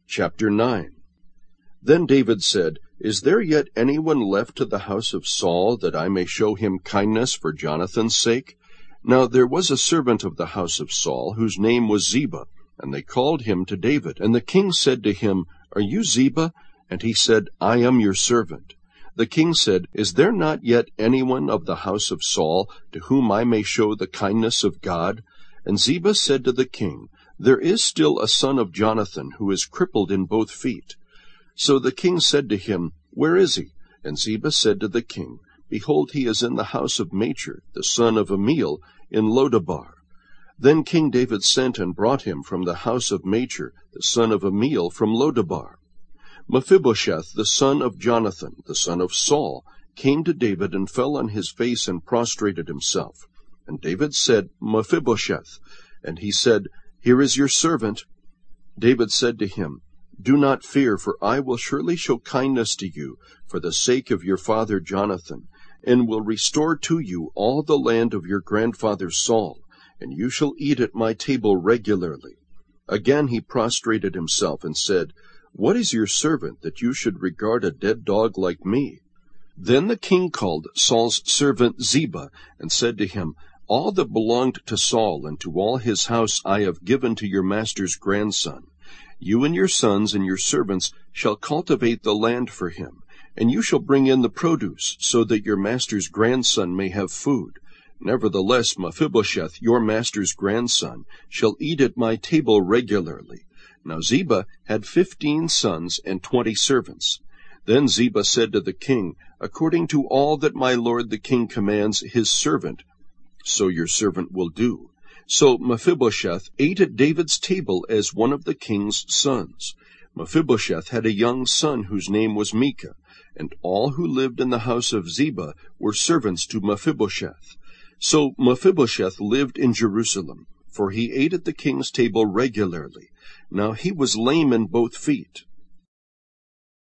Chapter 9. Then David said, Is there yet anyone left to the house of Saul, that I may show him kindness for Jonathan's sake? Now there was a servant of the house of Saul, whose name was Ziba, and they called him to David. And the king said to him, Are you Ziba? And he said, I am your servant. The king said, Is there not yet anyone of the house of Saul, to whom I may show the kindness of God? And Ziba said to the king, There is still a son of Jonathan, who is crippled in both feet. So the king said to him, Where is he? And Ziba said to the king, Behold, he is in the house of Machir, the son of Amiel, in Lodabar. Then King David sent and brought him from the house of Machir, the son of Amiel, from Lodabar. Mephibosheth, the son of Jonathan, the son of Saul, came to David and fell on his face and prostrated himself. And David said, Mephibosheth. And he said, Here is your servant. David said to him, Do not fear, for I will surely show kindness to you for the sake of your father Jonathan, and will restore to you all the land of your grandfather Saul, and you shall eat at my table regularly. Again he prostrated himself and said, What is your servant, that you should regard a dead dog like me? Then the king called Saul's servant Ziba, and said to him, All that belonged to Saul and to all his house I have given to your master's grandson. You and your sons and your servants shall cultivate the land for him, and you shall bring in the produce, so that your master's grandson may have food. Nevertheless, Mephibosheth, your master's grandson, shall eat at my table regularly. Now Ziba had 15 sons and 20 servants. Then Ziba said to the king, According to all that my lord the king commands his servant, so your servant will do. So Mephibosheth ate at David's table as one of the king's sons. Mephibosheth had a young son whose name was Micah, and all who lived in the house of Ziba were servants to Mephibosheth. So Mephibosheth lived in Jerusalem, for he ate at the king's table regularly. Now he was lame in both feet.